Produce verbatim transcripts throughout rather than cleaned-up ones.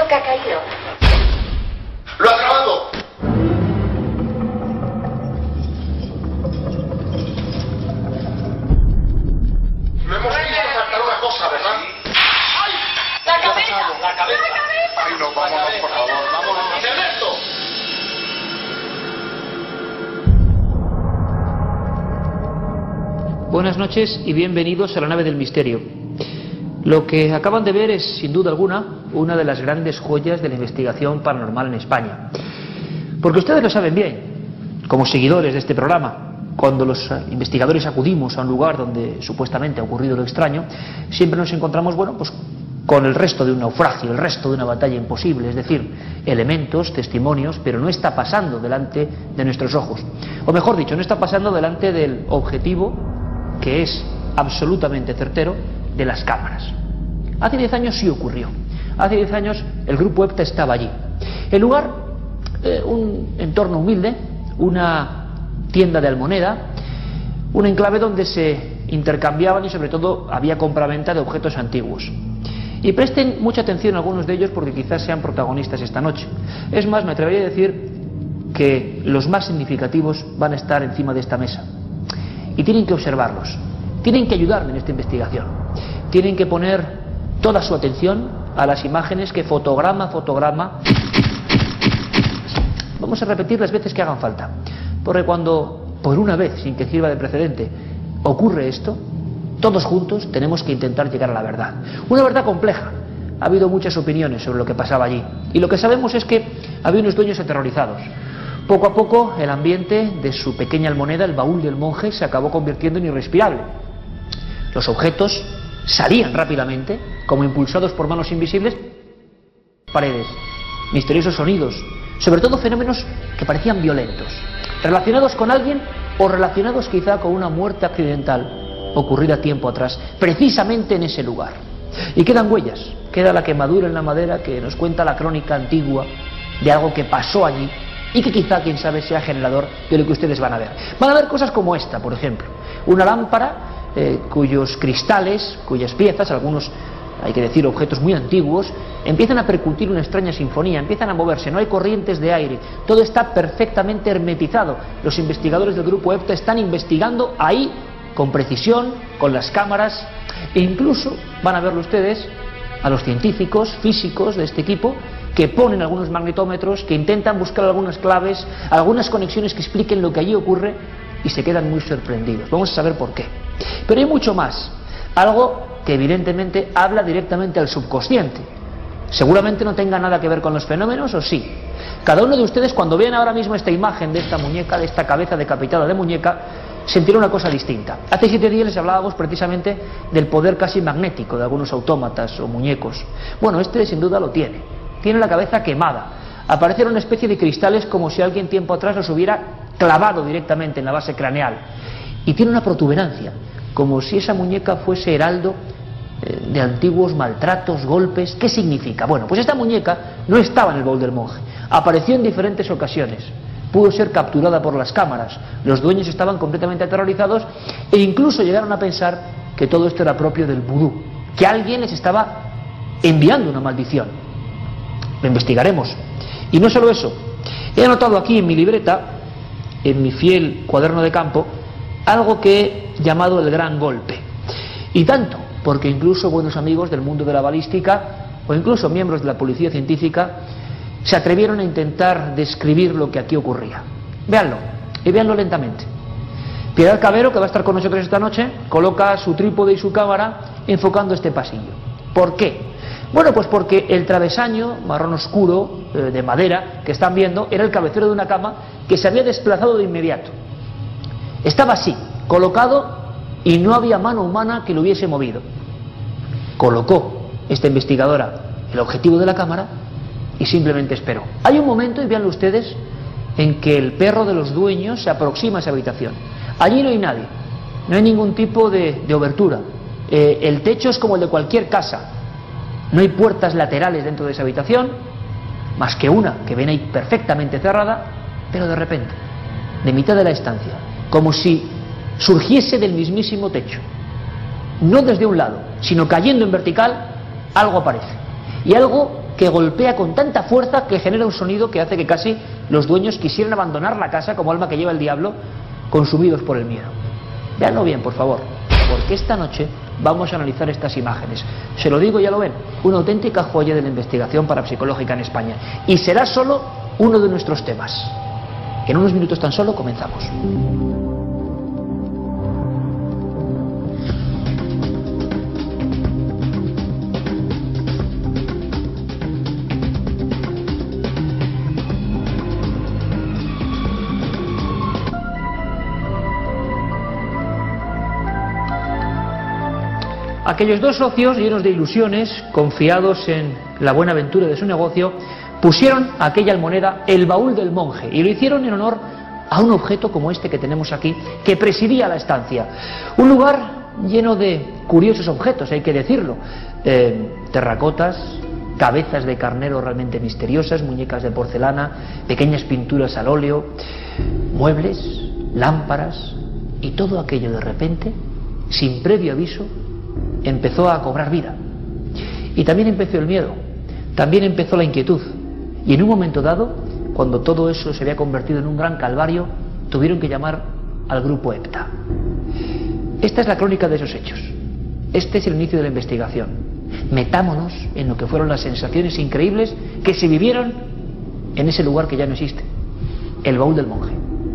que ha caído. ¡Lo ha grabado! Lo hemos visto saltar una cosa, ¿verdad? ¡Ay! ¡La cabeza! ¡La cabeza! ¡La cabeza! Ay, no, vámonos, por favor, vámonos. ¡Ernesto! Buenas noches y bienvenidos a la nave del misterio. Lo que acaban de ver es, sin duda alguna, una de las grandes joyas de la investigación paranormal en España. Porque ustedes lo saben bien, como seguidores de este programa, cuando los investigadores acudimos a un lugar donde supuestamente ha ocurrido lo extraño, siempre nos encontramos, bueno, pues con el resto de un naufragio, el resto de una batalla imposible, es decir, elementos, testimonios, pero no está pasando delante de nuestros ojos. O mejor dicho, no está pasando delante del objetivo, que es absolutamente certero, de las cámaras. Hace diez años sí ocurrió. Hace diez años el grupo EPTA estaba allí. El lugar, eh, un entorno humilde, una tienda de almoneda, un enclave donde se intercambiaban y sobre todo había compraventa de objetos antiguos. Y presten mucha atención a algunos de ellos porque quizás sean protagonistas esta noche. Es más, me atrevería a decir que los más significativos van a estar encima de esta mesa. Y tienen que observarlos, tienen que ayudarme en esta investigación, tienen que poner toda su atención a las imágenes que fotograma a fotograma. Vamos a repetir las veces que hagan falta, porque cuando, por una vez, sin que sirva de precedente, ocurre esto, todos juntos tenemos que intentar llegar a la verdad. Una verdad compleja. Ha habido muchas opiniones sobre lo que pasaba allí, y lo que sabemos es que había unos dueños aterrorizados. Poco a poco el ambiente de su pequeña almoneda, el baúl del monje, se acabó convirtiendo en irrespirable. Los objetos salían rápidamente, como impulsados por manos invisibles, paredes, misteriosos sonidos, sobre todo fenómenos que parecían violentos, relacionados con alguien o relacionados quizá con una muerte accidental ocurrida tiempo atrás, precisamente en ese lugar. Y quedan huellas, queda la quemadura en la madera que nos cuenta la crónica antigua de algo que pasó allí y que quizá, quién sabe, sea generador de lo que ustedes van a ver. Van a ver cosas como esta, por ejemplo, una lámpara eh, cuyos cristales, cuyas piezas, algunos, hay que decir, objetos muy antiguos, empiezan a percutir una extraña sinfonía, empiezan a moverse, no hay corrientes de aire, todo está perfectamente hermetizado. Los investigadores del grupo EPTA están investigando ahí con precisión, con las cámaras, e incluso van a verlo ustedes a los científicos, físicos de este equipo, que ponen algunos magnetómetros, que intentan buscar algunas claves, algunas conexiones que expliquen lo que allí ocurre, y se quedan muy sorprendidos. Vamos a saber por qué. Pero hay mucho más, algo que evidentemente habla directamente al subconsciente. Seguramente no tenga nada que ver con los fenómenos, o sí. Cada uno de ustedes, cuando vean ahora mismo esta imagen de esta muñeca, de esta cabeza decapitada de muñeca, sentirá una cosa distinta. Hace siete días les hablábamos precisamente del poder casi magnético de algunos autómatas o muñecos. Bueno, este sin duda lo tiene. Tiene la cabeza quemada. Aparecen una especie de cristales como si alguien tiempo atrás los hubiera clavado directamente en la base craneal. Y tiene una protuberancia, como si esa muñeca fuese heraldo eh, de antiguos maltratos, golpes. ¿Qué significa? Bueno, pues esta muñeca no estaba en el baúl del monje. Apareció en diferentes ocasiones. Pudo ser capturada por las cámaras. Los dueños estaban completamente aterrorizados e incluso llegaron a pensar que todo esto era propio del vudú, que alguien les estaba enviando una maldición. Lo investigaremos. Y no solo eso, he anotado aquí en mi libreta, en mi fiel cuaderno de campo, algo que he llamado el gran golpe. Y tanto, porque incluso buenos amigos del mundo de la balística, o incluso miembros de la policía científica, se atrevieron a intentar describir lo que aquí ocurría. Véanlo, y véanlo lentamente. Piedad Cabero, que va a estar con nosotros esta noche, coloca su trípode y su cámara enfocando este pasillo. ¿Por qué? Bueno, pues porque el travesaño marrón oscuro, eh, de madera, que están viendo, era el cabecero de una cama que se había desplazado de inmediato. Estaba así, colocado, y no había mano humana que lo hubiese movido. Colocó esta investigadora el objetivo de la cámara y simplemente esperó. Hay un momento, y véanlo ustedes, en que el perro de los dueños se aproxima a esa habitación. Allí no hay nadie, no hay ningún tipo de, de obertura. Eh, el techo es como el de cualquier casa. No hay puertas laterales dentro de esa habitación, más que una que ven ahí perfectamente cerrada, pero de repente, de mitad de la estancia, como si surgiese del mismísimo techo, no desde un lado, sino cayendo en vertical, algo aparece. Y algo que golpea con tanta fuerza que genera un sonido que hace que casi los dueños quisieran abandonar la casa como alma que lleva el diablo, consumidos por el miedo. Véanlo bien, por favor, porque esta noche vamos a analizar estas imágenes. Se lo digo, ya lo ven, una auténtica joya de la investigación parapsicológica en España. Y será solo uno de nuestros temas. En unos minutos tan solo comenzamos. Aquellos dos socios, llenos de ilusiones, confiados en la buena aventura de su negocio, pusieron a aquella almoneda el baúl del monje, y lo hicieron en honor a un objeto como este que tenemos aquí, que presidía la estancia. Un lugar lleno de curiosos objetos, hay que decirlo. Eh, terracotas, cabezas de carnero realmente misteriosas, muñecas de porcelana, pequeñas pinturas al óleo, muebles, lámparas, y todo aquello de repente, sin previo aviso, empezó a cobrar vida. Y también empezó el miedo, también empezó la inquietud. Y en un momento dado, cuando todo eso se había convertido en un gran calvario, tuvieron que llamar al grupo EPTA. Esta es la crónica de esos hechos. Este es el inicio de la investigación. Metámonos en lo que fueron las sensaciones increíbles que se vivieron en ese lugar que ya no existe, el baúl del monje.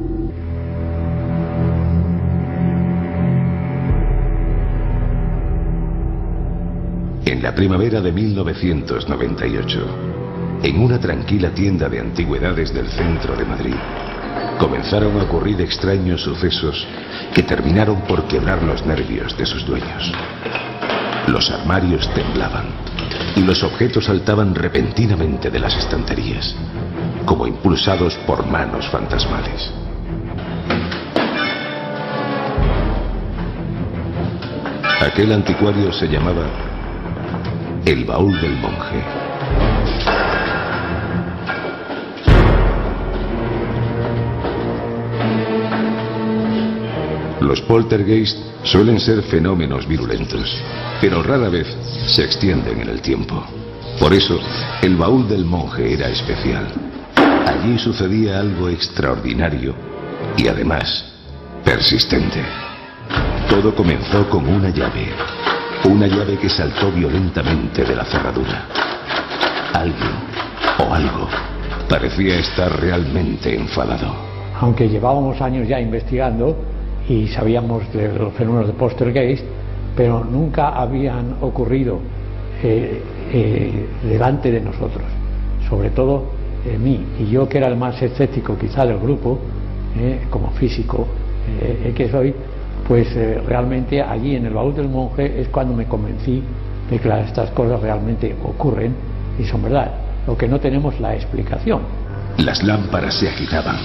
En la primavera de mil novecientos noventa y ocho, en una tranquila tienda de antigüedades del centro de Madrid, comenzaron a ocurrir extraños sucesos que terminaron por quebrar los nervios de sus dueños. Los armarios temblaban y los objetos saltaban repentinamente de las estanterías, como impulsados por manos fantasmales. Aquel anticuario se llamaba el baúl del monje. Los poltergeist suelen ser fenómenos virulentos, pero rara vez se extienden en el tiempo. Por eso, el baúl del monje era especial. Allí sucedía algo extraordinario y además persistente. Todo comenzó con una llave. Una llave que saltó violentamente de la cerradura. Alguien o algo parecía estar realmente enfadado. Aunque llevábamos años ya investigando y sabíamos de los fenómenos de poltergeist, pero nunca habían ocurrido eh, eh, delante de nosotros, sobre todo eh, mí, y yo que era el más escéptico quizá del grupo, eh, como físico eh, que soy, pues eh, realmente allí en el baúl del monje es cuando me convencí de que estas cosas realmente ocurren y son verdad, lo que no tenemos la explicación. Las lámparas se agitaban,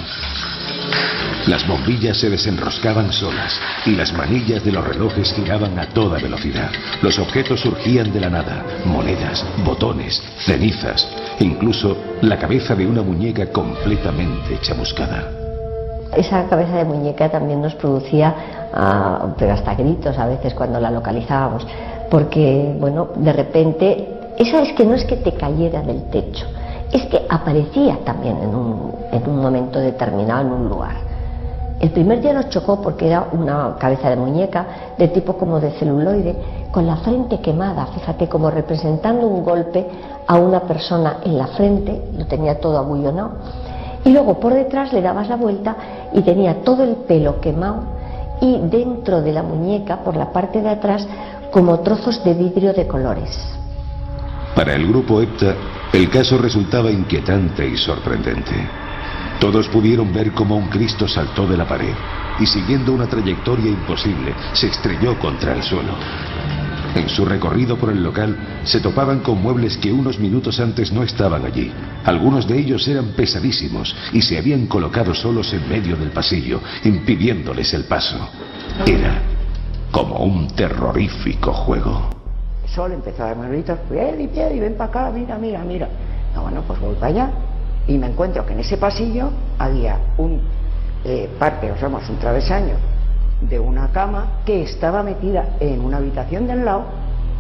las bombillas se desenroscaban solas y las manillas de los relojes giraban a toda velocidad. Los objetos surgían de la nada, monedas, botones, cenizas, incluso la cabeza de una muñeca completamente chamuscada. Esa cabeza de muñeca también nos producía uh, pero hasta gritos a veces cuando la localizábamos, porque bueno, de repente, esa es que no es que te cayera del techo, es que aparecía también en un, en un momento determinado en un lugar. El primer día nos chocó porque era una cabeza de muñeca de tipo como de celuloide, con la frente quemada, fíjate, como representando un golpe a una persona en la frente, lo tenía todo abullonado. Y luego por detrás le dabas la vuelta y tenía todo el pelo quemado y dentro de la muñeca, por la parte de atrás, como trozos de vidrio de colores. Para el grupo EPTA, el caso resultaba inquietante y sorprendente. Todos pudieron ver cómo un Cristo saltó de la pared y, siguiendo una trayectoria imposible, se estrelló contra el suelo. En su recorrido por el local, se topaban con muebles que unos minutos antes no estaban allí. Algunos de ellos eran pesadísimos y se habían colocado solos en medio del pasillo, impidiéndoles el paso. Era como un terrorífico juego. El sol empezó a darme gritos, Piedi, Piedi, ven para acá, mira, mira, mira. No, bueno, pues voy para allá y me encuentro que en ese pasillo había un eh, parte, o sea, un travesaño de una cama que estaba metida en una habitación del lado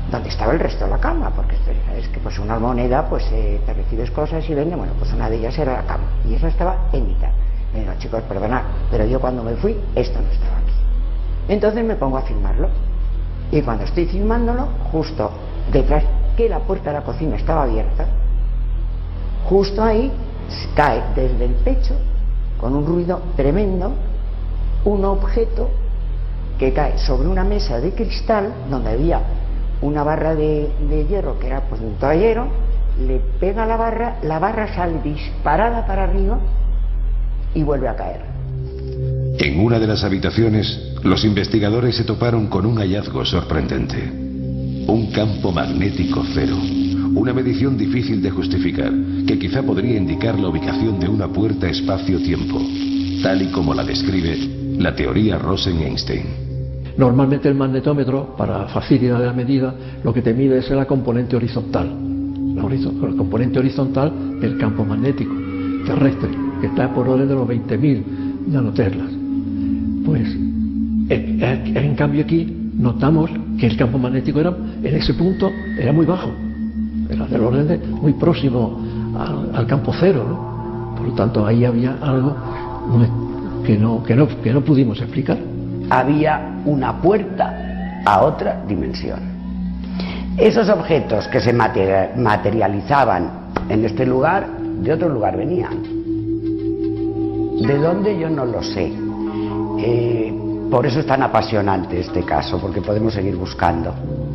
donde estaba el resto de la cama, porque es que pues una moneda, pues eh, te recibes cosas y vende, bueno, pues una de ellas era la cama, y eso estaba en mitad. Y digo, chicos, perdonad, pero yo cuando me fui, esto no estaba aquí. Entonces me pongo a filmarlo, y cuando estoy filmándolo, justo detrás, que la puerta de la cocina estaba abierta, justo ahí cae desde el pecho, con un ruido tremendo, un objeto que cae sobre una mesa de cristal donde había una barra de, de hierro que era pues un toallero, le pega a la barra, la barra sale disparada para arriba y vuelve a caer. En una de las habitaciones, los investigadores se toparon con un hallazgo sorprendente. Un campo magnético cero. Una medición difícil de justificar, que quizá podría indicar la ubicación de una puerta espacio-tiempo, tal y como la describe la teoría Rosen-Einstein. Normalmente el magnetómetro, para facilitar la medida, lo que te mide es la componente horizontal, la, horiz- la componente horizontal del campo magnético terrestre, que está por orden de los veinte mil nanoteslas. Pues, en, en, en cambio aquí notamos que el campo magnético era, en ese punto era muy bajo, era del orden de muy próximo al, al campo cero, ¿no? Por lo tanto ahí había algo que no, que no, que no pudimos explicar. Había una puerta a otra dimensión. Esos objetos que se materializaban en este lugar, de otro lugar venían. ¿De dónde? Yo no lo sé. Eh, por eso es tan apasionante este caso, porque podemos seguir buscando.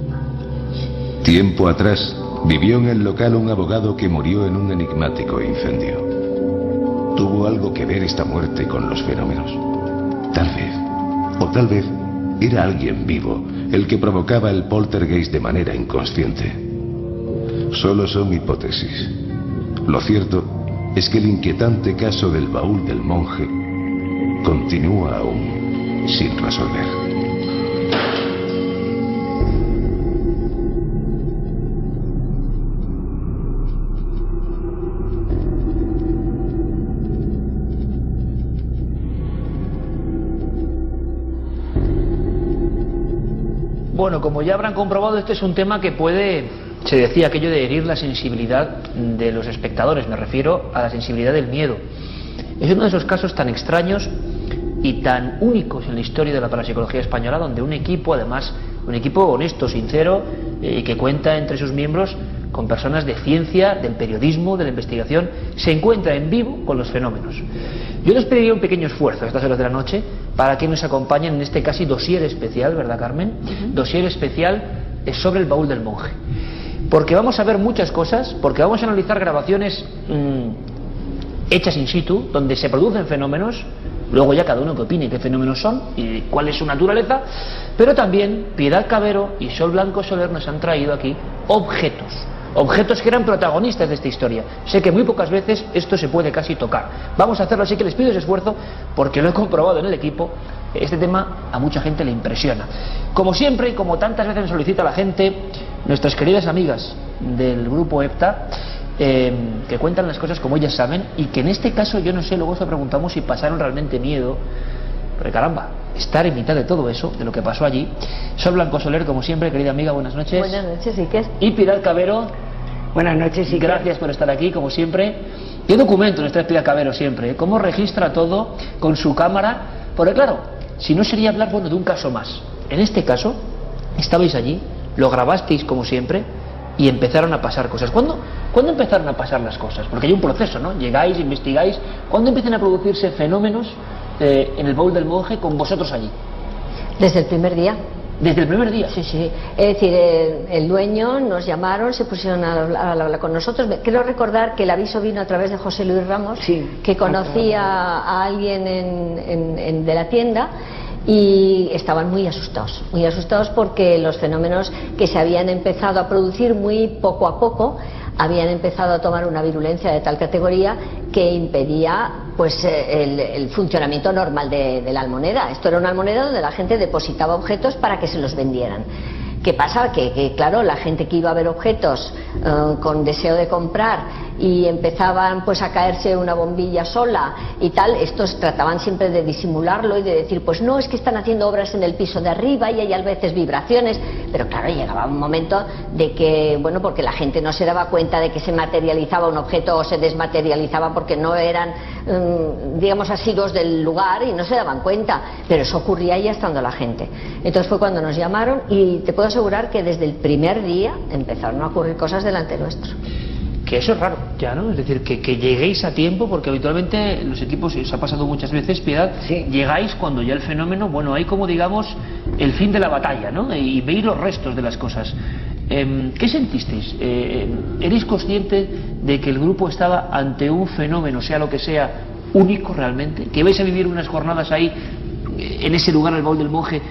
Tiempo atrás, vivió en el local un abogado que murió en un enigmático incendio. ¿Tuvo algo que ver esta muerte con los fenómenos? Tal vez. O tal vez era alguien vivo el que provocaba el poltergeist de manera inconsciente. Solo son hipótesis. Lo cierto es que el inquietante caso del baúl del monje continúa aún sin resolver. Bueno, como ya habrán comprobado, este es un tema que puede, se decía aquello de herir la sensibilidad de los espectadores, me refiero a la sensibilidad del miedo. Es uno de esos casos tan extraños y tan únicos en la historia de la parapsicología española, donde un equipo, además, un equipo honesto, sincero, y eh, que cuenta entre sus miembros con personas de ciencia, del periodismo, de la investigación, se encuentra en vivo con los fenómenos. Yo les pediría un pequeño esfuerzo a estas horas de la noche para que nos acompañen en este casi dossier especial, ¿verdad, Carmen? Uh-huh. Dossier especial sobre el baúl del monje. Porque vamos a ver muchas cosas, porque vamos a analizar grabaciones mmm, hechas in situ, donde se producen fenómenos, luego ya cada uno que opine qué fenómenos son y cuál es su naturaleza, pero también Piedad Cabero y Sol Blanco Soler nos han traído aquí objetos. Objetos que eran protagonistas de esta historia. Sé que muy pocas veces esto se puede casi tocar. Vamos a hacerlo, así que les pido ese esfuerzo, porque lo he comprobado en el equipo. Este tema a mucha gente le impresiona. Como siempre y como tantas veces me solicita la gente, nuestras queridas amigas del grupo EPTA, eh, que cuentan las cosas como ellas saben, y que en este caso yo no sé, luego os preguntamos si pasaron realmente miedo. Pero caramba, estar en mitad de todo eso, de lo que pasó allí. Sol Blanco Soler, como siempre, querida amiga, buenas noches. Buenas noches, Iker. Y Piedad Cabero. Buenas noches, Iker. Gracias por estar aquí, como siempre. ¿Qué documento nos trae Piedad Cabero siempre? ¿Cómo registra todo con su cámara? Porque claro, si no sería hablar, bueno, de un caso más. En este caso, estabais allí, lo grabasteis como siempre y empezaron a pasar cosas. ¿Cuándo, ¿Cuándo empezaron a pasar las cosas? Porque hay un proceso, ¿no? Llegáis, investigáis. ¿Cuándo empiezan a producirse fenómenos Eh, en el baúl del monje con vosotros allí? Desde el primer día. ¿Desde el primer día? Sí, sí. Es decir, el, el dueño nos llamaron, se pusieron a hablar con nosotros. Quiero recordar que el aviso vino a través de José Luis Ramos, sí, que conocía a alguien en, en, en, de la tienda, y estaban muy asustados, muy asustados porque los fenómenos que se habían empezado a producir muy poco a poco habían empezado a tomar una virulencia de tal categoría que impedía pues el, el funcionamiento normal de, de la almoneda. Esto era una almoneda donde la gente depositaba objetos para que se los vendieran. ¿Qué pasa? Que, que claro, la gente que iba a ver objetos uh, con deseo de comprar y empezaban pues a caerse una bombilla sola y tal, estos trataban siempre de disimularlo y de decir, pues no, es que están haciendo obras en el piso de arriba y hay a veces vibraciones, pero claro, llegaba un momento de que, bueno, porque la gente no se daba cuenta de que se materializaba un objeto o se desmaterializaba porque no eran, um, digamos, asiduos del lugar y no se daban cuenta, pero eso ocurría ya estando la gente. Entonces fue cuando nos llamaron y te puedo asegurar que desde el primer día empezaron a ocurrir cosas delante nuestro. Que eso es raro ya, ¿no? Es decir, que, que lleguéis a tiempo, porque habitualmente los equipos, y os ha pasado muchas veces, Piedad, sí, llegáis cuando ya el fenómeno, bueno, hay como digamos el fin de la batalla, ¿no? Y veis los restos de las cosas. Eh, ¿Qué sentisteis? Eh, ¿Erais consciente de que el grupo estaba ante un fenómeno, sea lo que sea, único realmente? ¿Que vais a vivir unas jornadas ahí, en ese lugar, el baúl del monje,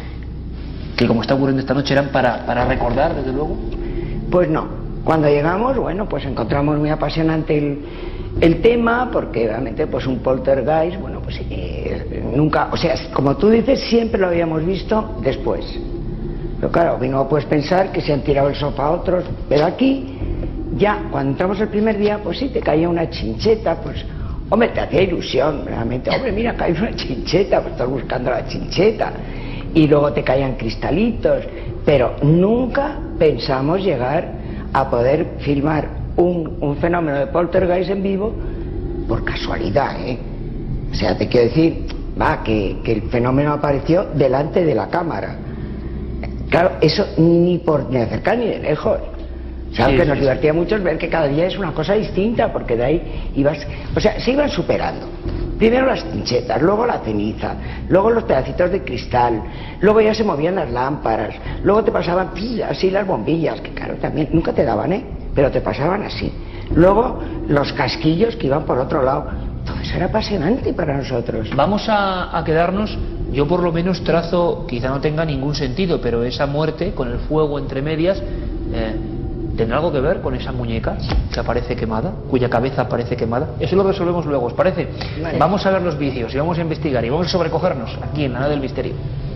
que como está ocurriendo esta noche, eran para, para recordar, desde luego? Pues no. Cuando llegamos, bueno, pues encontramos muy apasionante el, el tema, porque realmente pues un poltergeist, bueno, pues eh, nunca, o sea, como tú dices, siempre lo habíamos visto después. Pero claro, vengo pues pensar que se han tirado el sofá a otros, pero aquí, ya, cuando entramos el primer día, pues sí, te caía una chincheta, pues, hombre, te hacía ilusión, realmente, hombre, mira, cae una chincheta, pues estás buscando la chincheta, y luego te caían cristalitos, pero nunca pensamos llegar a poder filmar un, un fenómeno de poltergeist en vivo por casualidad, ¿eh? O sea, te quiero decir, va, que, que el fenómeno apareció delante de la cámara. Claro, eso ni por ni de cerca ni de lejos. O sea, sí, que sí, nos sí. divertía mucho es ver que cada día es una cosa distinta, porque de ahí ibas, o sea, se iban superando. Primero las trinchetas, luego la ceniza, luego los pedacitos de cristal, luego ya se movían las lámparas, luego te pasaban así las bombillas, que claro, también nunca te daban, ¿eh? Pero te pasaban así. Luego los casquillos que iban por otro lado. Todo eso era apasionante para nosotros. Vamos a, a quedarnos, yo por lo menos trazo, quizá no tenga ningún sentido, pero esa muerte con el fuego entre medias, eh, ¿tendrá algo que ver con esa muñeca que aparece quemada, cuya cabeza aparece quemada? Eso lo resolvemos luego, ¿os parece? Vale. Vamos a ver los vídeos y vamos a investigar y vamos a sobrecogernos aquí en la Nave del Misterio.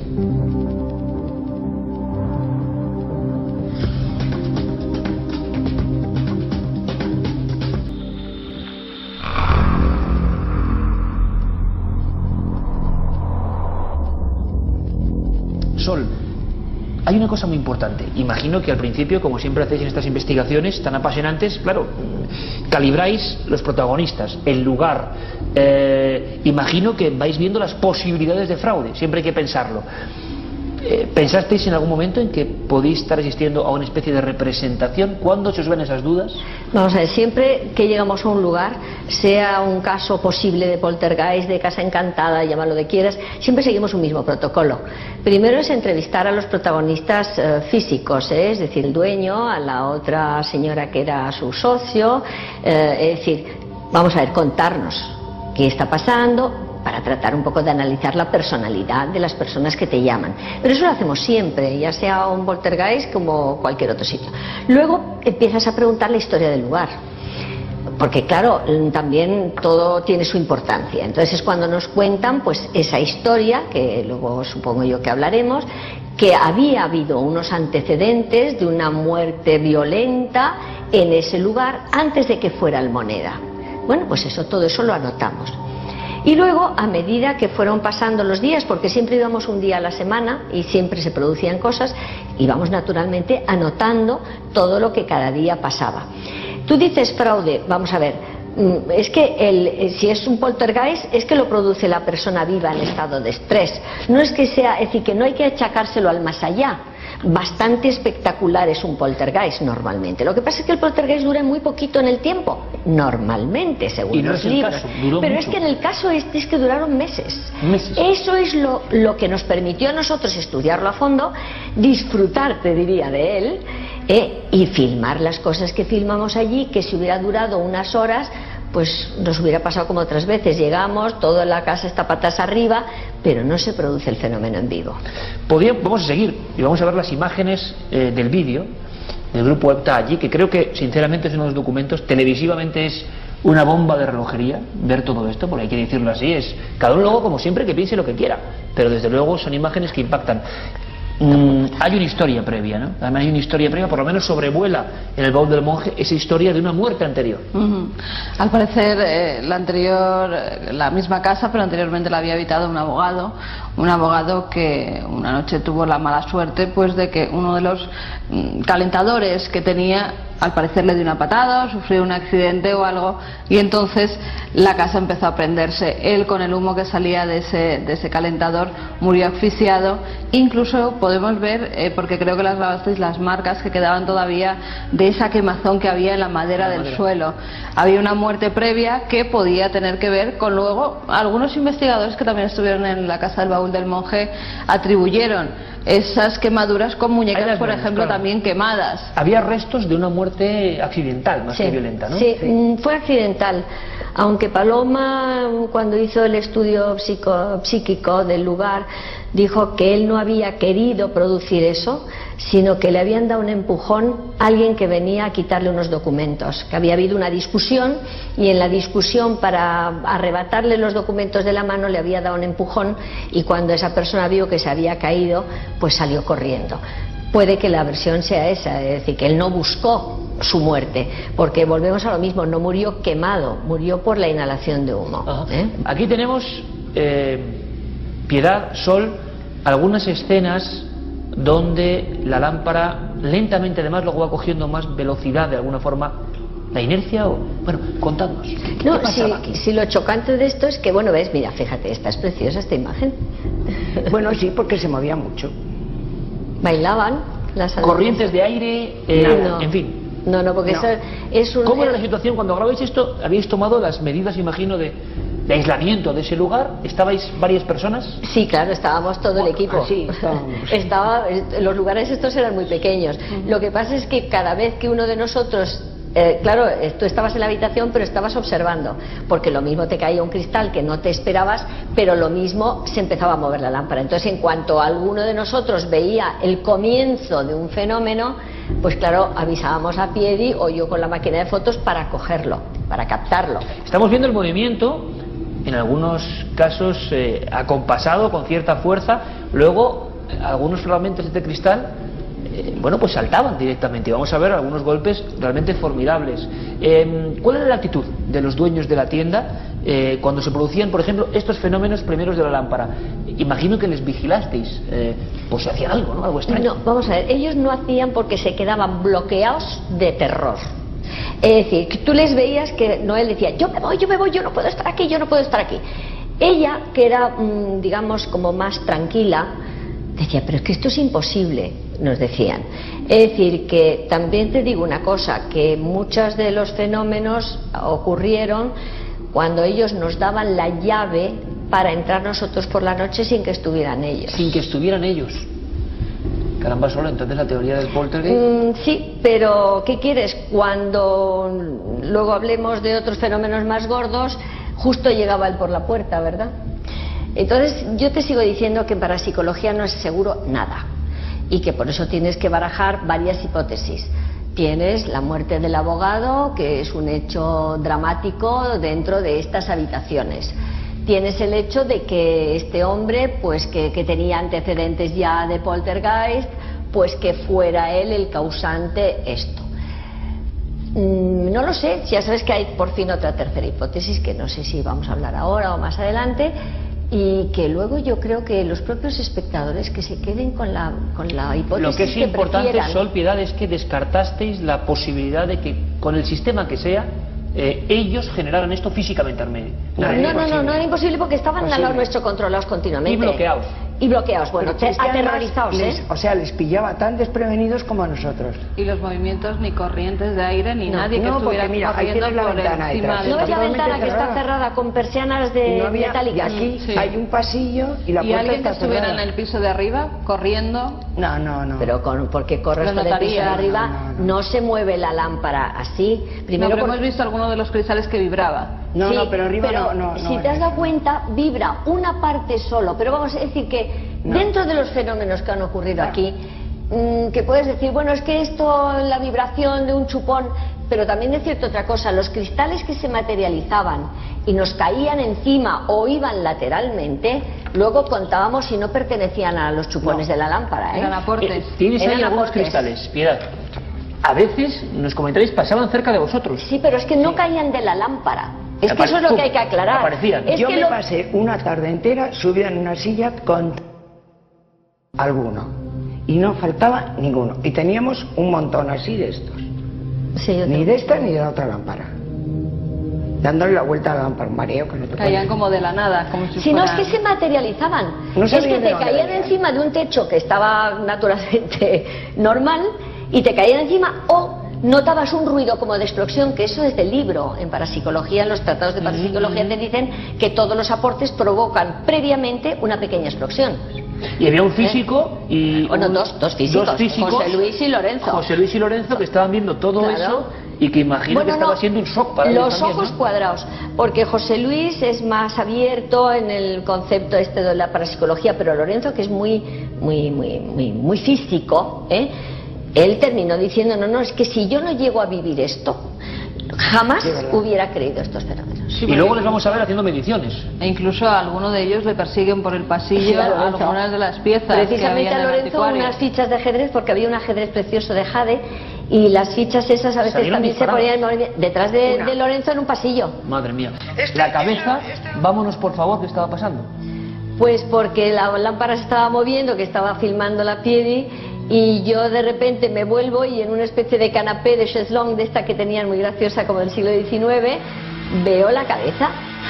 Sol, hay una cosa muy importante. Imagino que al principio, como siempre hacéis en estas investigaciones tan apasionantes, claro, calibráis los protagonistas, el lugar. Eh, imagino que vais viendo las posibilidades de fraude, siempre hay que pensarlo. Eh, ¿Pensasteis en algún momento en que podéis estar asistiendo a una especie de representación? ¿Cuándo se os ven esas dudas? Vamos a ver, siempre que llegamos a un lugar, sea un caso posible de poltergeist, de casa encantada, llámalo de quieras, siempre seguimos un mismo protocolo. Primero es entrevistar a los protagonistas eh, físicos, ¿eh? Es decir, el dueño, a la otra señora que era su socio, eh, es decir, vamos a ver, contarnos qué está pasando, para tratar un poco de analizar la personalidad de las personas que te llaman. Pero eso lo hacemos siempre, ya sea un poltergeist como cualquier otro sitio. Luego empiezas a preguntar la historia del lugar, porque claro, también todo tiene su importancia. Entonces es cuando nos cuentan pues esa historia, que luego supongo yo que hablaremos, que había habido unos antecedentes de una muerte violenta en ese lugar antes de que fuera Almoneda. Bueno, pues eso, todo eso lo anotamos. Y luego, a medida que fueron pasando los días, porque siempre íbamos un día a la semana y siempre se producían cosas, íbamos naturalmente anotando todo lo que cada día pasaba. Tú dices fraude, vamos a ver, es que el, si es un poltergeist es que lo produce la persona viva en estado de estrés. No es que sea, es decir, que no hay que achacárselo al más allá. Bastante espectacular es un poltergeist normalmente. Lo que pasa es que el poltergeist dura muy poquito en el tiempo, normalmente, según y no los es el libros. Caso, duró Pero mucho. Es que en el caso este es que duraron meses. meses. Eso es lo, lo que nos permitió a nosotros estudiarlo a fondo, disfrutar, te diría, de él, eh, y filmar las cosas que filmamos allí, que si hubiera durado unas horas, pues nos hubiera pasado como otras veces. Llegamos, toda la casa está patas arriba, pero no se produce el fenómeno en vivo. Podría, vamos a seguir y vamos a ver las imágenes eh, del vídeo del grupo EPTA allí, que creo que sinceramente es uno de los documentos, televisivamente es una bomba de relojería ver todo esto, porque hay que decirlo así, es cada uno luego como siempre que piense lo que quiera, pero desde luego son imágenes que impactan. Mm, hay una historia previa, ¿no? Además hay una historia previa, por lo menos sobrevuela en el baúl del monje esa historia de una muerte anterior. Uh-huh. Al parecer, eh, la anterior, la misma casa, pero anteriormente la había habitado un abogado, un abogado que una noche tuvo la mala suerte, pues, de que uno de los mm, calentadores que tenía, al parecer le dio una patada, sufrió un accidente o algo, y entonces la casa empezó a prenderse. Él, con el humo que salía de ese, de ese calentador, murió asfixiado. Incluso podemos ver, eh, porque creo que las grabasteis, las marcas que quedaban todavía de esa quemazón que había en la madera la del madera. suelo. Había una muerte previa que podía tener que ver con, luego, algunos investigadores que también estuvieron en la casa del baúl del monje atribuyeron esas quemaduras con muñecas, por ejemplo, claro. también quemadas. Había restos de una muerte accidental, más sí, que violenta, ¿no? Sí, sí, fue accidental. Aunque Paloma, cuando hizo el estudio psico, psíquico del lugar, dijo que él no había querido producir eso, sino que le habían dado un empujón a alguien que venía a quitarle unos documentos, que había habido una discusión, y en la discusión, para arrebatarle los documentos de la mano, le había dado un empujón, y cuando esa persona vio que se había caído, pues salió corriendo. Puede que la versión sea esa, es decir, que él no buscó su muerte, porque volvemos a lo mismo, no murió quemado, murió por la inhalación de humo. ¿eh? Aquí tenemos, eh, Piedad, Sol, algunas escenas donde la lámpara lentamente, además, luego va cogiendo más velocidad de alguna forma. ¿La inercia o...? Bueno, contadnos. No, si, si lo chocante de esto es que, bueno, ves, mira, fíjate, esta es preciosa esta imagen. Bueno, sí, porque se movía mucho. Bailaban las corrientes de aire, eh, no, no. en fin. No, no, porque no. Eso es un... ¿Cómo era la situación cuando grabáis esto? ¿Habéis tomado las medidas, imagino, de, de aislamiento de ese lugar? ¿Estabais varias personas? Sí, claro, estábamos todo el equipo. Ah, sí, Estaba, los lugares estos eran muy pequeños. Uh-huh. Lo que pasa es que cada vez que uno de nosotros... Eh, claro, tú estabas en la habitación, pero estabas observando, porque lo mismo te caía un cristal que no te esperabas, pero lo mismo se empezaba a mover la lámpara. Entonces, en cuanto alguno de nosotros veía el comienzo de un fenómeno, pues claro, avisábamos a Piedi o yo con la máquina de fotos para cogerlo, para captarlo. Estamos viendo el movimiento, en algunos casos eh, acompasado, con cierta fuerza. Luego, algunos fragmentos de cristal Eh, bueno, pues saltaban directamente, y vamos a ver algunos golpes realmente formidables. Eh, ¿Cuál era la actitud de los dueños de la tienda eh, cuando se producían, por ejemplo, estos fenómenos primeros de la lámpara? Imagino que les vigilasteis, eh, por si hacían algo, ¿no? Algo extraño. No, vamos a ver, ellos no hacían porque se quedaban bloqueados de terror. Es decir, que tú les veías que Noel decía, yo me voy, yo me voy, yo no puedo estar aquí, yo no puedo estar aquí. Ella, que era, mmm, digamos, como más tranquila, decía, pero es que esto es imposible, nos decían. Es decir, que también te digo una cosa, que muchos de los fenómenos ocurrieron cuando ellos nos daban la llave para entrar nosotros por la noche sin que estuvieran ellos. Sin que estuvieran ellos. Caramba, solo entonces la teoría del poltergeist. Mm, sí, pero ¿qué quieres? Cuando luego hablemos de otros fenómenos más gordos, justo llegaba él por la puerta, ¿verdad? Entonces yo te sigo diciendo que para psicología no es seguro nada, y que por eso tienes que barajar varias hipótesis. Tienes la muerte del abogado, que es un hecho dramático dentro de estas habitaciones. Tienes el hecho de que este hombre, pues que, que tenía antecedentes ya de poltergeist, pues que fuera él el causante esto. Mm, no lo sé, ya sabes que hay por fin otra tercera hipótesis, que no sé si vamos a hablar ahora o más adelante, y que luego yo creo que los propios espectadores que se queden con la, con la hipótesis. Lo que es que importante, prefieran. Sol, Piedad, es que descartasteis la posibilidad de que con el sistema que sea eh, ellos generaran esto físicamente al medio. No, no, no, no, no era imposible porque estaban posible. al lado nuestro, controlados continuamente. Y bloqueados. Y bloqueados, bueno, Pero es que aterrorizados, les, ¿eh? O sea, les pillaba tan desprevenidos como a nosotros. Y los movimientos, ni corrientes de aire, ni No, nadie que no, estuviera porque mira, ahí corriendo tienes la por ventana encima detrás. de ¿No ves la totalmente ventana que está cerrada. cerrada con persianas de No había, metálicas? y aquí Sí. hay un pasillo y la y puerta alguien que está estuviera cerrada. en el piso de arriba corriendo. No, no, no. Pero con, porque corres Lo por el piso de notaría. arriba, No, no, no, no. se mueve la lámpara así. No, Primero pero porque- hemos visto alguno de los cristales que vibraba. No, Sí, no, pero arriba pero no, no, si no te has es. dado cuenta, vibra una parte solo. Pero vamos a decir que No. dentro de los fenómenos que han ocurrido No. aquí, mmm, que puedes decir, bueno, es que esto, la vibración de un chupón, pero también es cierto otra cosa, los cristales que se materializaban y nos caían encima o iban lateralmente, luego contábamos si no pertenecían a los chupones no. de la lámpara, ¿eh? Eran aportes. Eh, Tienes Eran ahí algunos aportes. cristales, Piedad. A veces, nos comentáis, pasaban cerca de vosotros. Sí, pero es que no caían de la lámpara. Es que eso es lo que hay que aclarar. Aparecían. Es Yo que me lo... pasé una tarde entera subida en una silla con alguno y no faltaba ninguno. Y teníamos un montón así de estos. Sí, yo Ni tengo. de esta ni de la otra lámpara. Dándole la vuelta a la lámpara, un mareo que no te Caían puedes. como de la nada, como si Si no, es fueran- que se materializaban. No es sabía que de te dónde caían venían. encima de un techo que estaba naturalmente normal y te caían encima o notabas un ruido como de explosión, que eso es del libro. En parapsicología, en los tratados de parapsicología te dicen que todos los aportes provocan previamente una pequeña explosión. Y había un físico y... Bueno, un- dos, dos físicos, dos físicos, José Luis y Lorenzo. José Luis y Lorenzo, que estaban viendo todo Claro. eso y que imagino Bueno, que estaba no, siendo un shock para ellos los también, ojos ¿no? cuadrados, porque José Luis es más abierto en el concepto este de la parapsicología, pero Lorenzo, que es muy muy muy muy muy físico, ¿eh? Él terminó diciendo, no, no, es que si yo no llego a vivir esto, jamás hubiera creído estos fenómenos. Sí, Y luego porque- les vamos a ver haciendo mediciones. E incluso a alguno de ellos le persiguen por el pasillo Sí, a Lorenzo. algunas de las piezas Precisamente que a había en el Lorenzo anticuario. unas fichas de ajedrez, porque había un ajedrez precioso de jade y las fichas esas a veces Salieron también se disparadas. ponían en movimiento. Detrás de, Una. de Lorenzo en un pasillo. Madre mía. La cabeza, vámonos por favor, ¿qué estaba pasando? Pues porque la lámpara se estaba moviendo, que estaba filmando la Piedi, y yo de repente me vuelvo y en una especie de canapé de cheslong de esta que tenían muy graciosa como del siglo diecinueve, veo la cabeza.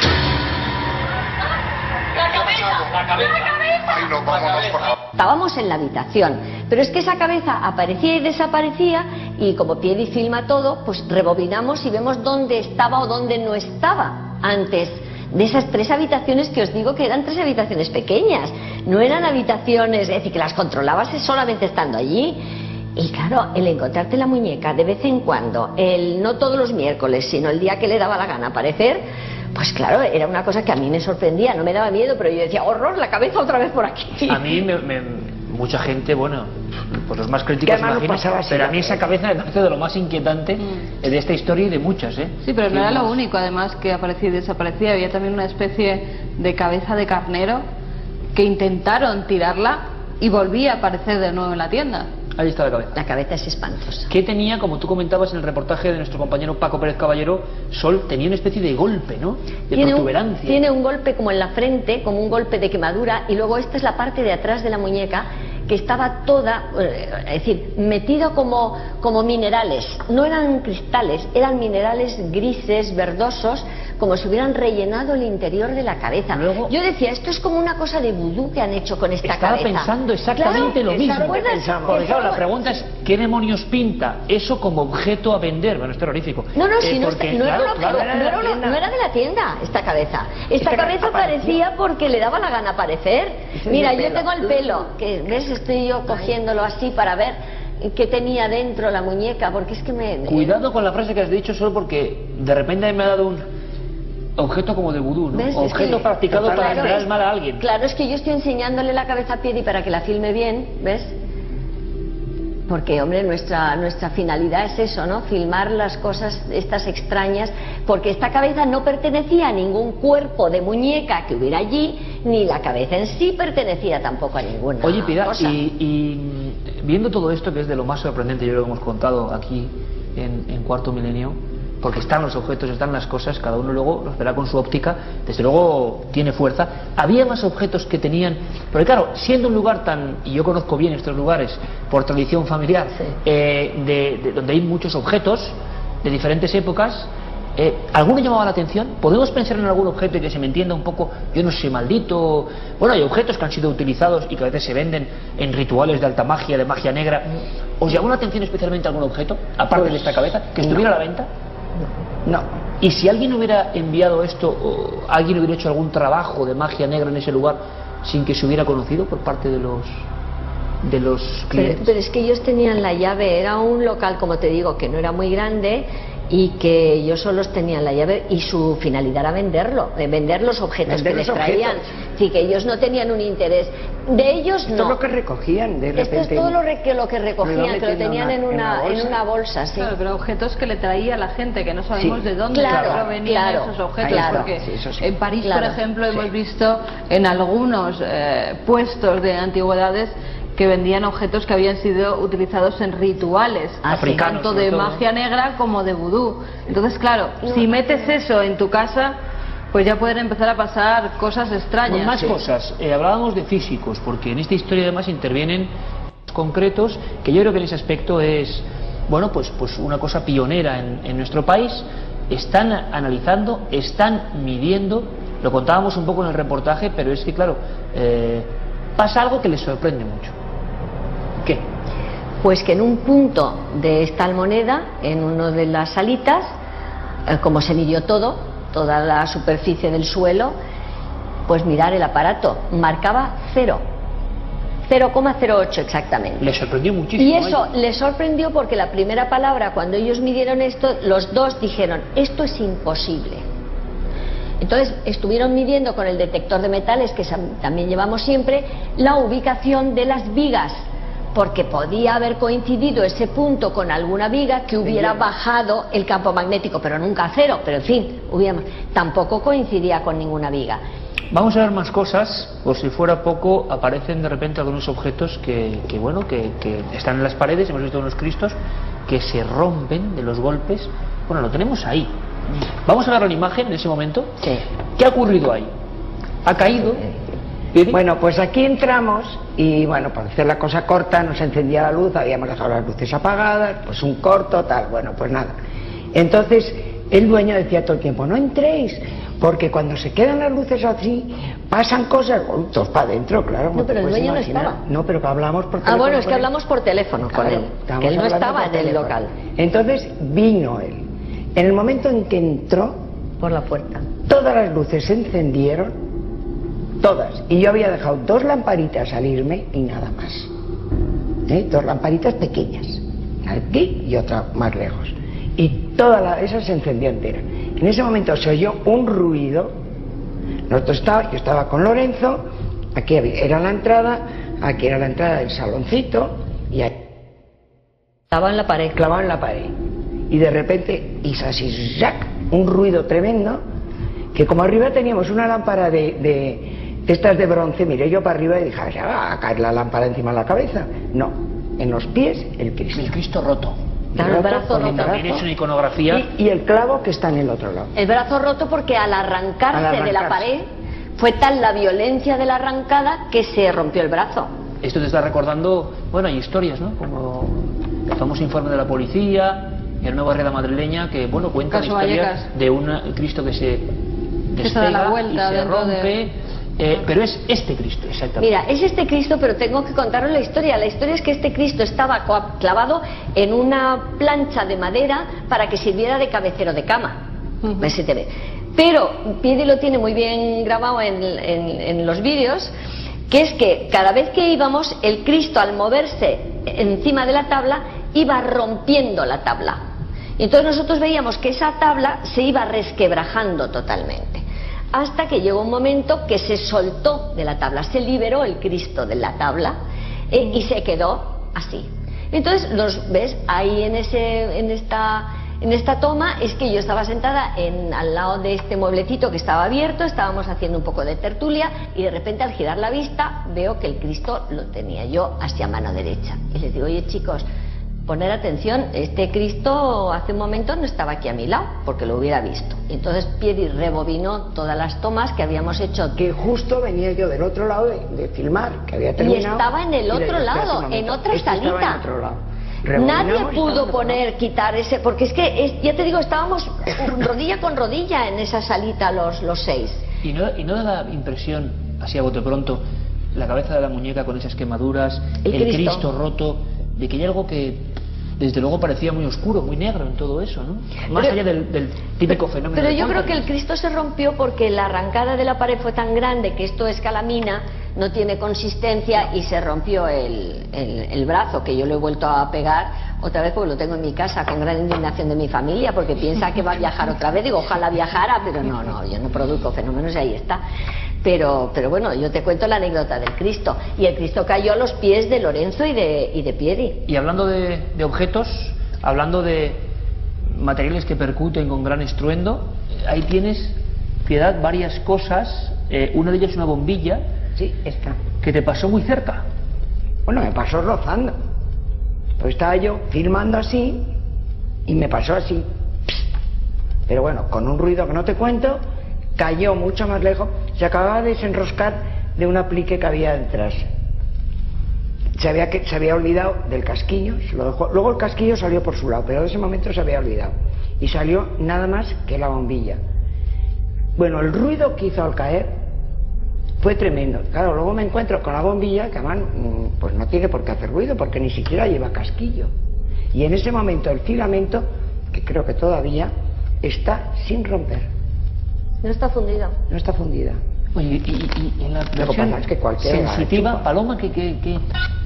¡La cabeza! ¡La cabeza! Ay, no, vámonos, por favor. Estábamos en la habitación, pero es que esa cabeza aparecía y desaparecía y como Piedi filma todo, pues rebobinamos y vemos dónde estaba o dónde no estaba antes de esas tres habitaciones que os digo que eran tres habitaciones pequeñas, no eran habitaciones, es decir, que las controlabas solamente estando allí. Y claro, el encontrarte la muñeca de vez en cuando, el no todos los miércoles, sino el día que le daba la gana aparecer, pues claro, era una cosa que a mí me sorprendía, no me daba miedo, pero yo decía, horror, la cabeza otra vez por aquí. A mí, me, me- mucha gente, bueno, pues los más críticos Que además no imagino, pasaba así, pero a la mí esa cabeza me parece de lo más inquietante de esta historia y de muchas, ¿eh? Sí, pero no era lo hemos- único, además, que aparecía y desaparecía. Había también una especie de cabeza de carnero que intentaron tirarla y volvía a aparecer de nuevo en la tienda. Ahí está la cabeza. La cabeza es espantosa. ¿Qué tenía, como tú comentabas en el reportaje de nuestro compañero Paco Pérez Caballero, Sol, tenía una especie de golpe, ¿no? De Tiene un, protuberancia. tiene un golpe como en la frente, como un golpe de quemadura, y luego esta es la parte de atrás de la muñeca que estaba toda, eh, es decir, metido como, como minerales. No eran cristales, eran minerales grises, verdosos, como si hubieran rellenado el interior de la cabeza. Luego- Yo decía, esto es como una cosa de vudú que han hecho con esta Estaba cabeza. pensando exactamente Claro, lo mismo. ¿te acuerdas? Porque claro, la Eso- pregunta es, ¿qué demonios pinta eso como objeto a vender? Bueno, es terrorífico. No, no, Eh, si no, porque, está- no, era claro, una- claro, no era una- no era de la tienda esta cabeza. Esta Esta cabeza aparecía. aparecía porque le daba la gana aparecer. Ese es Mira, el yo pelo. tengo el pelo, que ves, estoy yo cogiéndolo así para ver qué tenía dentro la muñeca, porque es que me... Cuidado con la frase que has dicho solo porque de repente me ha dado un objeto como de vudú, ¿no? ¿Ves? Es Objeto que- practicado para Claro, enterar es- el mal a alguien. Claro, es que yo estoy enseñándole la cabeza a Piedi para que la filme bien, ¿ves? Porque, hombre, nuestra, nuestra finalidad es eso, ¿no? Filmar las cosas estas extrañas, porque esta cabeza no pertenecía a ningún cuerpo de muñeca que hubiera allí, ni la cabeza en sí pertenecía tampoco a ninguna Oye, Piedad, cosa. y, y viendo todo esto, que es de lo más sorprendente, yo lo hemos contado aquí en, en Cuarto Milenio, porque están los objetos, están las cosas, cada uno luego los verá con su óptica, desde luego tiene fuerza. Había más objetos que tenían, porque claro, siendo un lugar tan, y yo conozco bien estos lugares por tradición familiar, Sí. eh, de, de- donde hay muchos objetos de diferentes épocas, eh, ¿alguno llamaba la atención? ¿Podemos pensar en algún objeto y que se me entienda un poco, yo no sé, maldito? Bueno, hay objetos que han sido utilizados y que a veces se venden en rituales de alta magia, de magia negra. ¿Os llamó la atención especialmente algún objeto, aparte de esta cabeza, que estuviera a la venta? No. Y si alguien hubiera enviado esto, o alguien hubiera hecho algún trabajo de magia negra en ese lugar sin que se hubiera conocido por parte de los de los Pero, clientes. pero es que ellos tenían la llave, era un local, como te digo, que no era muy grande, y que ellos solos tenían la llave y su finalidad era venderlo, eh, vender los objetos Vender que les los traían. objetos. Sí, que ellos no tenían un interés. De ellos Esto no. es lo que recogían de repente. Esto es todo lo, re- que, lo que Lo recogían, iban que lo metiendo tenían en en una, una en una bolsa, sí. Claro, pero objetos que le traía la gente, que no sabemos Sí. de dónde Claro, provenían claro, esos objetos, claro. porque Sí, eso sí. en París, Claro. por ejemplo, Sí. hemos visto en algunos eh, puestos de antigüedades que vendían objetos que habían sido utilizados en rituales, Ah, sí. tanto sobre de todo. magia negra como de vudú. Entonces, claro, si metes eso en tu casa, pues ya pueden empezar a pasar cosas extrañas. Con más Sí. cosas, eh, hablábamos de físicos, porque en esta historia además intervienen concretos que yo creo que en ese aspecto es, bueno, pues, pues una cosa pionera en, en nuestro país. Están analizando, están midiendo, lo contábamos un poco en el reportaje, pero es que claro, eh, pasa algo que les sorprende mucho. ¿Qué? Pues que en un punto de esta almoneda, en una de las salitas, eh, como se midió todo, toda la superficie del suelo, pues mirar el aparato, marcaba cero, cero coma cero ocho exactamente. Les sorprendió muchísimo. Y eso vaya. les sorprendió porque la primera palabra, cuando ellos midieron esto, los dos dijeron, esto es imposible. Entonces estuvieron midiendo con el detector de metales, que sam- también llevamos siempre, la ubicación de las vigas, porque podía haber coincidido ese punto con alguna viga que hubiera bajado el campo magnético, pero nunca a cero, pero en fin, hubiéramos- tampoco coincidía con ninguna viga. Vamos a ver más cosas, por si fuera poco, aparecen de repente algunos objetos que, que bueno, que, que están en las paredes, hemos visto unos cristos que se rompen de los golpes. Bueno, lo tenemos ahí. Vamos a ver la imagen en ese momento. Sí. ¿Qué ha ocurrido ahí? ¿Ha caído? ¿Pide? Bueno, pues aquí entramos y bueno, para hacer la cosa corta nos encendía la luz, habíamos dejado las luces apagadas, pues un corto, tal, bueno, pues nada. Entonces el dueño decía todo el tiempo, no entréis, porque cuando se quedan las luces así, pasan cosas, bueno, todos para adentro, claro. No, pero el puedes dueño no imaginar. estaba. No, pero que hablamos por Ah, teléfono bueno, es que con él. hablamos por teléfono con Claro, él, estábamos que él no hablando estaba por en el teléfono. local. Entonces vino él. En el momento en que entró, Por la puerta. todas las luces se encendieron, todas, y yo había dejado dos lamparitas salirme y nada más. ¿Eh? Dos lamparitas pequeñas, aquí y otra más lejos, y toda la, esa se encendió entera. En ese momento se oyó un ruido. Nosotros estaba, yo estaba con Lorenzo, aquí había- era la entrada, aquí era la entrada del saloncito, y aquí Estaba en la pared. clavado en la pared. Y de repente hizo así, ¡zac!, un ruido tremendo, que como arriba teníamos una lámpara de, de, de estas de bronce, miré yo para arriba y dije, ya va a caer la lámpara encima de la cabeza. No, en los pies el Cristo. El Cristo roto. Claro, el brazo con el roto. También brazo, es una iconografía. y, y el clavo que está en el otro lado. El brazo roto porque al arrancarse, Al de la arrancarse. pared fue tal la violencia de la arrancada que se rompió el brazo. Esto te está recordando, bueno, hay historias, ¿no? Como el famoso informe de la policía, y el nuevo barriada madrileña, que, bueno, cuenta la Caso historia Vallecas. de un Cristo que se Que se da la despega vuelta y se dentro de- rompe, eh, pero es este Cristo, exactamente. Mira, es este Cristo, pero tengo que contaros la historia. La historia es que este Cristo estaba co- clavado en una plancha de madera para que sirviera de cabecero de cama. Ujú. S T V. Pero Piedi lo tiene muy bien grabado en, en- en los vídeos, que es que cada vez que íbamos, el Cristo al moverse encima de la tabla iba rompiendo la tabla. Y entonces nosotros veíamos que esa tabla se iba resquebrajando totalmente. Hasta que llegó un momento que se soltó de la tabla, se liberó el Cristo de la tabla eh, y se quedó así. Entonces, los ves ahí en, ese, en, esta, en esta toma, es que yo estaba sentada en, al lado de este mueblecito que estaba abierto, estábamos haciendo un poco de tertulia y de repente al girar la vista veo que el Cristo lo tenía yo hacia mano derecha. Y les digo, oye chicos, poner atención, este Cristo hace un momento no estaba aquí a mi lado, porque lo hubiera visto. Y entonces Piedi rebobinó todas las tomas que habíamos hecho. Que justo venía yo del otro lado de, de filmar, que había Y terminado. estaba en el y le otro dije, lado, "Espera un en momento". otra Este estaba salita. en otro lado. Nadie Rebobinamos y estaba pudo en otro poner, lado. quitar ese, porque es que, es, ya te digo, estábamos rodilla con rodilla en esa salita los, los seis. ¿Y no, ¿Y no da la impresión, así a bote pronto, la cabeza de la muñeca con esas quemaduras, El el, Cristo. Cristo roto, de que hay algo que desde luego parecía muy oscuro, muy negro en todo eso, ¿no? Más Pero- allá del, del típico fenómeno Pero de yo creo Poltergeist. que el Cristo se rompió porque la arrancada de la pared fue tan grande que esto es calamina, no tiene consistencia y se rompió el, el, el brazo, que yo lo he vuelto a pegar otra vez porque lo tengo en mi casa, con gran indignación de mi familia, porque piensa que va a viajar otra vez. Digo, ojalá viajara, pero no, no, yo no produzco fenómenos y ahí está. Pero, pero bueno, yo te cuento la anécdota del Cristo, y el Cristo cayó a los pies de Lorenzo y de, y de Pieri. Y hablando de, de objetos, hablando de materiales que percuten con gran estruendo, ahí tienes, Piedad, varias cosas. Eh, una de ellas es una bombilla. Sí, esta. Que te pasó muy cerca. Bueno, me pasó rozando. Pues estaba yo filmando así y me pasó así. Pero bueno, con un ruido que no te cuento, cayó mucho más lejos. Se acababa de desenroscar de un aplique que había detrás. Se había, que, se había olvidado del casquillo, se lo dejó. Luego el casquillo salió por su lado, pero en ese momento se había olvidado. Y salió nada más que la bombilla. Bueno, el ruido que hizo al caer fue tremendo. Claro, luego me encuentro con la bombilla, que además pues no tiene por qué hacer ruido, porque ni siquiera lleva casquillo. Y en ese momento el filamento, que creo que todavía, está sin romper. No está fundida. No está fundida. Oye, y, y, y en la versión es que sensitiva, Paloma, que, que, que, eh,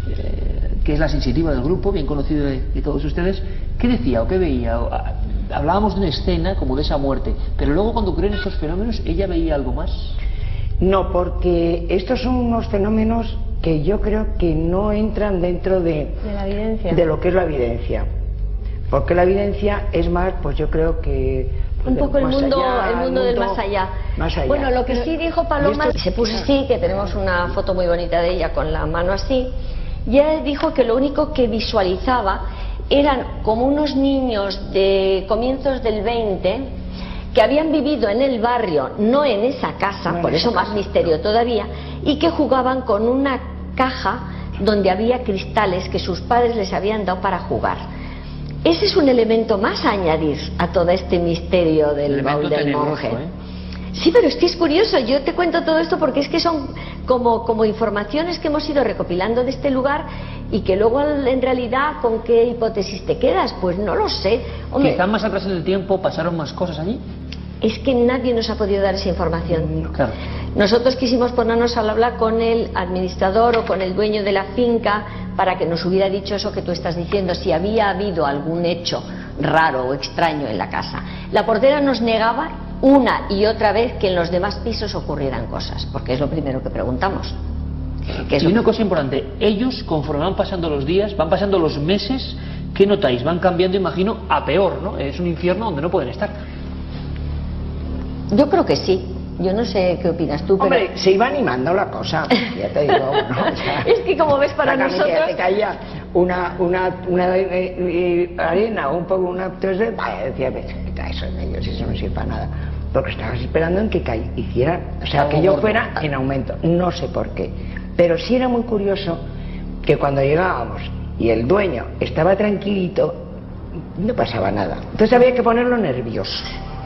que es la sensitiva del grupo, bien conocido de, de todos ustedes, ¿qué decía o qué veía? O, a, hablábamos de una escena como de esa muerte, pero luego cuando ocurren estos fenómenos, ¿ella veía algo más? No, porque estos son unos fenómenos que yo creo que no entran dentro de, de la evidencia, de lo que es la evidencia, porque la evidencia es más, pues yo creo que un poco el mundo, allá, el mundo, mundo del más allá. más allá. Bueno, lo que sí dijo Paloma, esto... se puso así, que tenemos una foto muy bonita de ella con la mano así, ya dijo que lo único que visualizaba eran como unos niños de comienzos del veinte que habían vivido en el barrio, no en esa casa, no por eso más casa, misterio no. todavía, y que jugaban con una caja donde había cristales que sus padres les habían dado para jugar. Ese es un elemento más a añadir a todo este misterio del baúl del monje. ¿eh? Sí, pero es que es curioso, yo te cuento todo esto porque es que son como, como informaciones que hemos ido recopilando de este lugar y que luego en realidad ¿con qué hipótesis te quedas? Pues no lo sé. Hombre, quizá más atrás en el tiempo pasaron más cosas allí. Es que nadie nos ha podido dar esa información. Claro. Nosotros quisimos ponernos al hablar con el administrador o con el dueño de la finca para que nos hubiera dicho eso que tú estás diciendo, si había habido algún hecho raro o extraño en la casa. La portera nos negaba una y otra vez que en los demás pisos ocurrieran cosas, porque es lo primero que preguntamos. Y una cosa importante, ellos conforme van pasando los días, van pasando los meses, ¿qué notáis? Van cambiando, imagino, a peor, ¿no? Es un infierno donde no pueden estar. Yo creo que sí. Yo no sé qué opinas tú, Hombre, pero... se iba animando la cosa, ya te digo, ¿no? O sea, es que como ves para la nosotros... te caía una, una, una eh, eh, arena o un poco, una... Entonces, decía, quita eso en ellos, eso no sirve para nada. Porque estabas esperando en que caí, hiciera, o sea, que yo fuera en aumento, no sé por qué. Pero sí era muy curioso que cuando llegábamos y el dueño estaba tranquilito, no pasaba nada. Entonces había que ponerlo nervioso.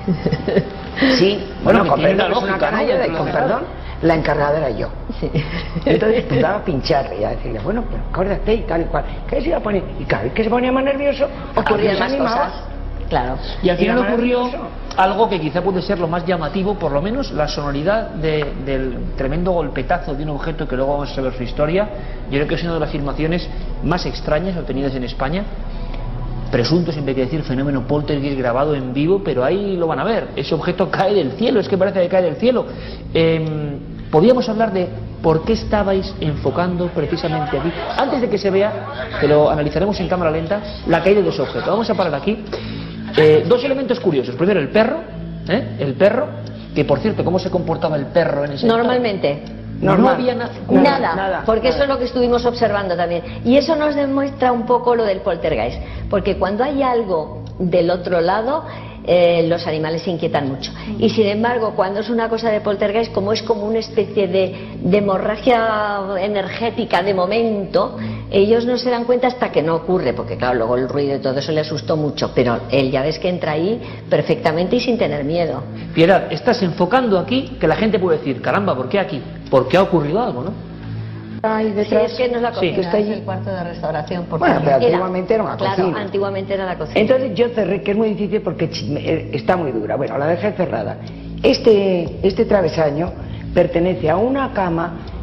Sí, bueno, con perdón, es una canalla, y con perdón, la encargada era yo. Sí. Entonces empezaba a pincharle y a decirle, bueno, pero acuérdate y tal y cual. ¿Qué se iba a poner? Y cada vez que se ponía más nervioso, ocurrían más cosas. Claro. Y al final ocurrió algo que quizá puede ser lo más llamativo, por lo menos la sonoridad de, del tremendo golpetazo de un objeto que luego vamos a saber su historia. Yo creo que es una de las afirmaciones más extrañas obtenidas en España. Presunto, siempre hay que decir, fenómeno poltergeist grabado en vivo, pero ahí lo van a ver. Ese objeto cae del cielo, es que parece que cae del cielo. Eh, Podríamos hablar de por qué estabais enfocando precisamente aquí, antes de que se vea, que lo analizaremos en cámara lenta, la caída de ese objeto. Vamos a parar aquí. Eh, dos elementos curiosos. Primero, el perro, ¿eh? el perro, que por cierto, ¿cómo se comportaba el perro en ese momento? Normalmente. No, no había na nada, nada, nada, porque nada. Eso es lo que estuvimos observando también. Y eso nos demuestra un poco lo del poltergeist, porque cuando hay algo del otro lado, eh, los animales se inquietan mucho. Y sin embargo, cuando es una cosa de poltergeist, como es como una especie de, de hemorragia energética de momento, ellos no se dan cuenta hasta que no ocurre, porque claro, luego el ruido y todo eso le asustó mucho, pero él ya ves que entra ahí perfectamente y sin tener miedo. Piedad, estás enfocando aquí que la gente puede decir, caramba, ¿por qué aquí? Porque ha ocurrido algo, ¿no? Ay, detrás. Sí, es que no es la cocina, sí, que está allí. Es el cuarto de restauración. Bueno, pero antiguamente era, era una claro, cocina. Claro, antiguamente era la cocina. Entonces yo cerré, que es muy difícil porque está muy dura. Bueno, la dejé cerrada. Este, este travesaño pertenece a una cama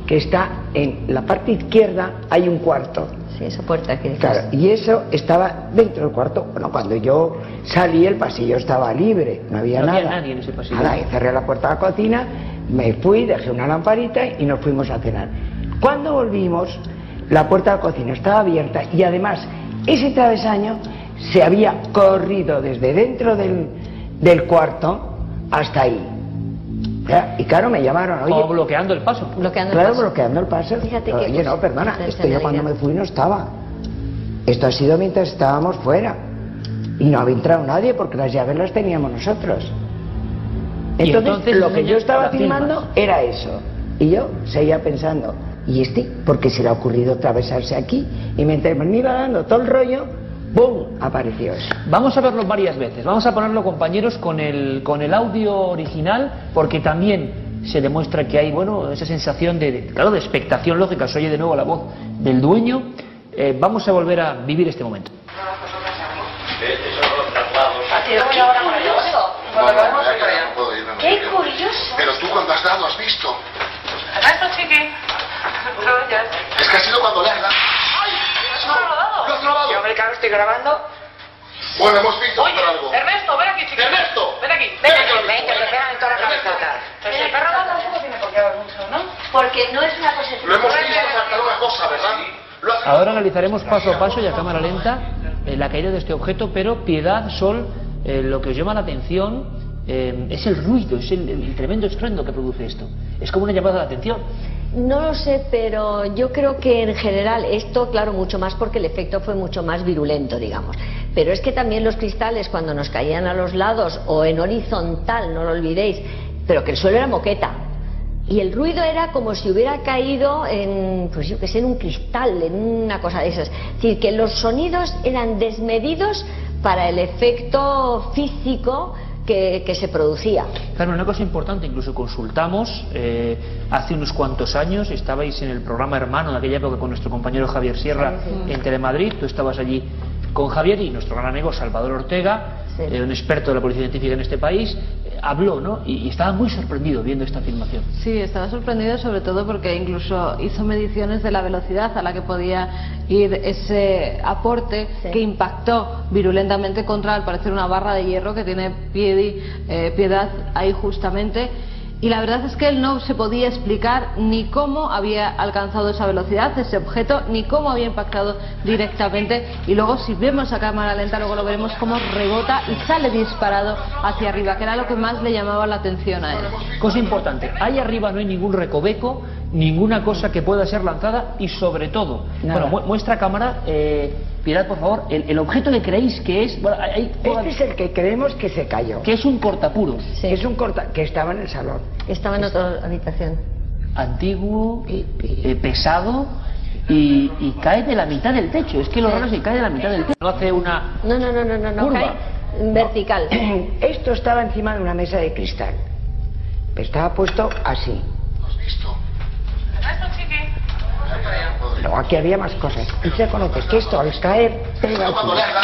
que está en la parte izquierda, hay un cuarto. Sí, esa puerta que Claro, y eso estaba dentro del cuarto. Bueno, cuando yo salí el pasillo estaba libre, no había No nada. había nadie en ese pasillo. Nada, y cerré la puerta de la cocina, me fui, dejé una lamparita y nos fuimos a cenar. Cuando volvimos, la puerta de la cocina estaba abierta y además ese travesaño se había corrido desde dentro del, del cuarto hasta ahí. Y claro, me llamaron, oye, O bloqueando el paso. bloqueando claro, el paso. bloqueando el paso. Fíjate Pero, qué oye, no, cosa, perdona, esa esto yo cuando me escenalidad. fui no estaba. Esto ha sido mientras estábamos fuera. Y no había entrado nadie porque las llaves las teníamos nosotros. Y Entonces, entonces, lo que yo estaba la filmas. filmando era eso. Y yo seguía pensando, ¿y este? Porque se le ha ocurrido atravesarse aquí. Y mientras me iba dando todo el rollo, ¡bum!, apareció eso. Vamos a verlo varias veces. Vamos a ponerlo, compañeros, con el, con el audio original, porque también se demuestra que hay, bueno, esa sensación de, de- claro, de expectación lógica. Se oye de nuevo la voz del dueño. Eh, vamos a volver a vivir este momento. No, no, no, ya, ya, no puedo ir, no, no, ¡Qué no. curioso! Pero tú cuando has dado has visto. Ernesto, chiqui. Es que ha sido cuando le has dado. ¡Ay! No lo he dado. ¿Lo has grabado? Yo, hombre, claro, estoy grabando. Bueno, hemos visto Oye, hacer algo. Ernesto, ven aquí, chiqui. Ernesto. Ven aquí. Ven Ven aquí, aquí. ven, Ven, que te pegan en toda la cabeza. Pero si el perro no tampoco tiene por qué haber mucho, ¿no? Porque no es una cosa... Lo hemos visto saltar una cosa, ¿verdad? Lo has- Ahora analizaremos paso a paso y a cámara lenta eh, la caída de este objeto, pero Piedad, Sol, eh, lo que os llama la atención eh, es el ruido, es el, el tremendo estruendo que produce esto. Es como una llamada de atención. No lo sé, pero yo creo que en general esto, claro, mucho más porque el efecto fue mucho más virulento, digamos. Pero es que también los cristales cuando nos caían a los lados o en horizontal, no lo olvidéis, pero que el suelo era moqueta. Y el ruido era como si hubiera caído en, pues yo que sé, en un cristal, en una cosa de esas. Es decir, que los sonidos eran desmedidos para el efecto físico que, que se producía. Claro, una cosa importante, incluso consultamos eh, hace unos cuantos años, estabais en el programa Hermano de aquella época con nuestro compañero Javier Sierra Sí, sí. en Telemadrid, tú estabas allí con Javier y nuestro gran amigo Salvador Ortega, Sí. eh, un experto de la policía científica en este país, eh, habló, ¿no? Y, y estaba muy sorprendido viendo esta filmación. Sí, estaba sorprendido sobre todo porque incluso hizo mediciones de la velocidad a la que podía ir ese aporte Sí. que impactó virulentamente contra, al parecer, una barra de hierro que tiene Piedi, eh, Piedad ahí justamente. Y la verdad es que él no se podía explicar ni cómo había alcanzado esa velocidad, ese objeto, ni cómo había impactado directamente. Y luego, si vemos a cámara lenta, luego lo veremos cómo rebota y sale disparado hacia arriba, que era lo que más le llamaba la atención a él. Cosa importante, ahí arriba no hay ningún recoveco, ninguna cosa que pueda ser lanzada y sobre todo, Nada. bueno, mu- muestra cámara, eh, Piedad, por favor, el, el objeto que creéis que es, bueno, hay, hay- Este es el que creemos que se cayó. que es un cortapuros, Sí. Es un corta que estaba en el salón. Estaba en otra habitación. antiguo, eh, pesado y, y cae de la mitad del techo. Es que lo raro es que cae de la mitad del techo. No hace una No, no, no, no, no, no, curva. cae vertical. Esto estaba encima de una mesa de cristal. Estaba puesto así. ¿Lo has visto? Ernesto, chiqui. Luego aquí había más cosas. Y se conoce que esto al caer pega aquí. Cuando le has dado.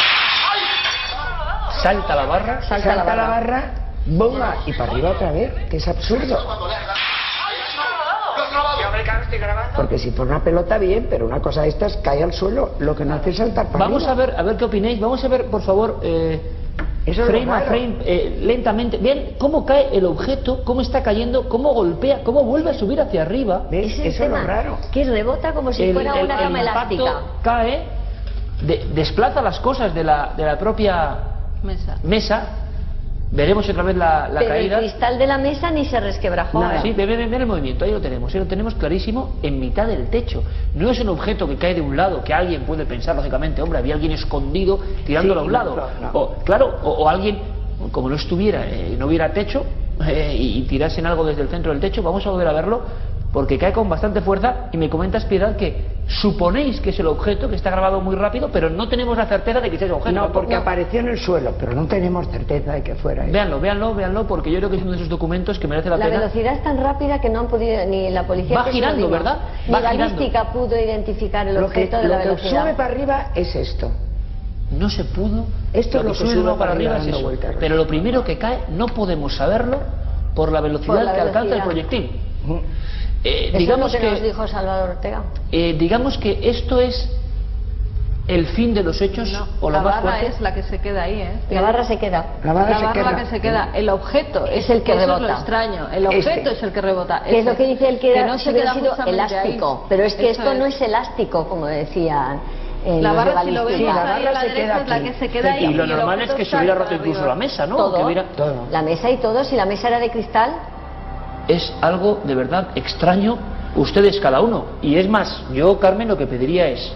¡Ay! Salta la barra, Salta, la barra, bomba y para arriba otra vez, que es absurdo. Cuando le has dado. ¡Ay! ¿Lo has grabado? Yo, hombre, claro, estoy grabando. Porque si por una pelota bien, pero una cosa de estas cae al suelo, lo que no hace es saltar para Vamos a arriba. ver, a ver qué opináis. Vamos a ver, por favor, eh, Eso es frame lo a raro. frame, eh, lentamente. Vean cómo cae el objeto, cómo está cayendo, cómo golpea, cómo vuelve a subir hacia arriba. ¿Ves? Ese Eso es lo tema, raro. que rebota como si El, fuera el- una el gama impacto elástica. cae, de- desplaza las cosas de la, de la propia Mesa. mesa. Veremos otra vez la, la Pero caída. el cristal de la mesa ni se resquebrajó. Nada. ¿eh? Sí, ve, ve, ve el movimiento, ahí lo tenemos, ahí lo tenemos clarísimo en mitad del techo. No es un objeto que cae de un lado, que alguien puede pensar lógicamente, hombre, había alguien escondido tirándolo Sí, a un lado. no, no. O, claro, o, o alguien, como no estuviera, eh, no hubiera techo eh, y, y tirasen algo desde el centro del techo. Vamos a volver a verlo porque cae con bastante fuerza y me comentas, Piedad, que suponéis que es el objeto, que está grabado muy rápido, pero no tenemos la certeza de que sea el objeto. No, porque No. apareció en el suelo, pero no tenemos certeza de que fuera eso. Véanlo, véanlo, véanlo, porque yo creo que es uno de esos documentos que merece la, La pena. velocidad es tan rápida que no han podido, ni la policía... Va que girando, subimos, ¿verdad? Ni Va balística pudo identificar el Lo que, objeto de la lo que velocidad. sube para arriba es esto. No se pudo. Esto lo es que lo que sube sube para para arriba arriba es dando eso. vueltas. Pero lo primero que cae no podemos saberlo por la velocidad Por la que alcanza el velocidad. proyectil. Eh, Eso digamos es lo que, que nos dijo Salvador Ortega. Eh, digamos que esto es el fin de los hechos No, o lo la más barra fuerte. es la que se queda ahí, ¿eh? La barra se queda. La barra La se barra queda. la que se queda. El objeto es el que Eso es lo rebota. extraño. El objeto Este. es el que rebota. Que es lo que dice él que, era, no si se hubiera queda sido justamente elástico. ahí. Pero es que Eso esto es. no es elástico, como decían. Eh, La los barra, de si lo ves balisticidad. Sí, la ahí barra a la se derecha queda es la aquí. que se queda ahí. Y lo el normal es objeto que se está hubiera ahí roto para incluso arriba. la mesa, ¿no? Todo. Que hubiera- Todo. La mesa y todo, si la mesa era de cristal. Es algo de verdad extraño, ustedes cada uno. Y es más, yo, Carmen, lo que pediría es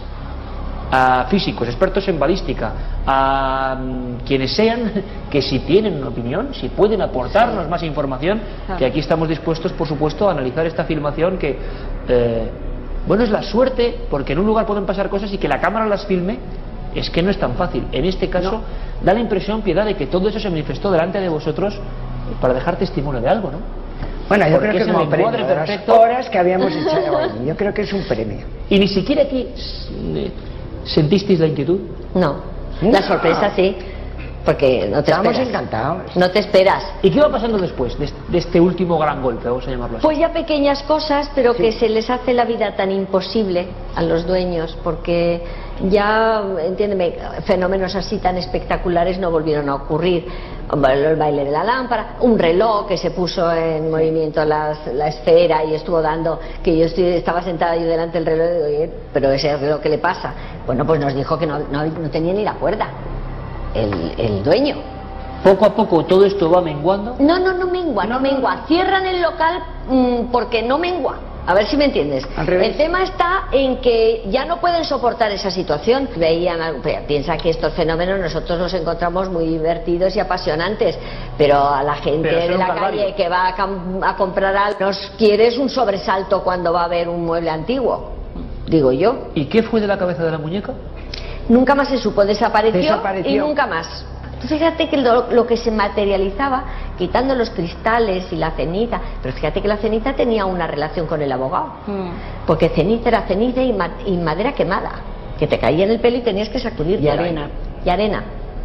a físicos, expertos en balística, a mm, quienes sean, que si tienen una opinión, si pueden aportarnos Sí. más información, Claro. que aquí estamos dispuestos, por supuesto, a analizar esta filmación que, eh, bueno, es la suerte, porque en un lugar pueden pasar cosas y que la cámara las filme, es que no es tan fácil. En este caso, da la impresión, Piedad, de que todo eso se manifestó delante de vosotros para dejar testimonio de algo, ¿no? Bueno, yo Porque creo que es el como encuadre premio de las perfecto. horas que habíamos echado ahí, yo creo que es un premio. Y ni siquiera aquí s- sentisteis la inquietud. No. No. La sorpresa sí. Porque no te Estábamos esperas. encantados. No te esperas. ¿Y qué va pasando después de este, de este último gran golpe, vamos a llamarlo así? Pues ya pequeñas cosas, pero que se les hace la vida tan imposible a los dueños, porque ya, entiéndeme, fenómenos así tan espectaculares no volvieron a ocurrir. El baile de la lámpara, un reloj que se puso en movimiento las- la esfera y estuvo dando, que yo estoy- estaba sentada yo delante del reloj y digo, oye, pero ese reloj, ¿qué le pasa? Bueno, pues nos dijo que no, no, no tenía ni la cuerda, el, el dueño. Poco a poco todo esto va menguando. No, no, no mengua, no mengua. Cierran el local mm, porque no mengua. A ver si me entiendes. Al revés. El tema está en que ya no pueden soportar esa situación. Veían algo, pero piensa que estos fenómenos nosotros los encontramos muy divertidos y apasionantes, pero a la gente Pero es de un la calvario. calle que va a, cam- a comprar algo nos quieres un sobresalto cuando va a ver un mueble antiguo, digo yo. ¿Y qué fue de la cabeza de la muñeca? Nunca más se supo, desapareció, Desapareció. y nunca más. Tú fíjate que lo, lo que se materializaba, quitando los cristales y la ceniza, pero fíjate que la ceniza tenía una relación con el abogado, Mm. porque ceniza era ceniza y, ma- y madera quemada, que te caía en el pelo y tenías que sacudirte. Y arena. Y arena.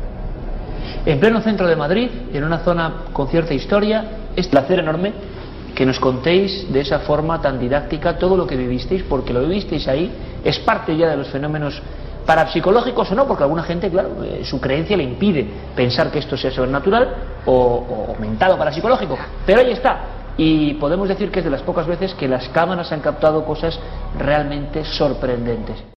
En pleno centro de Madrid, en una zona con cierta historia, es un placer enorme que nos contéis de esa forma tan didáctica todo lo que vivisteis, porque lo vivisteis ahí, es parte ya de los fenómenos parapsicológicos o no, porque alguna gente, claro, eh, su creencia le impide pensar que esto sea sobrenatural o, o mental o parapsicológico, pero ahí está. Y podemos decir que es de las pocas veces que las cámaras han captado cosas realmente sorprendentes.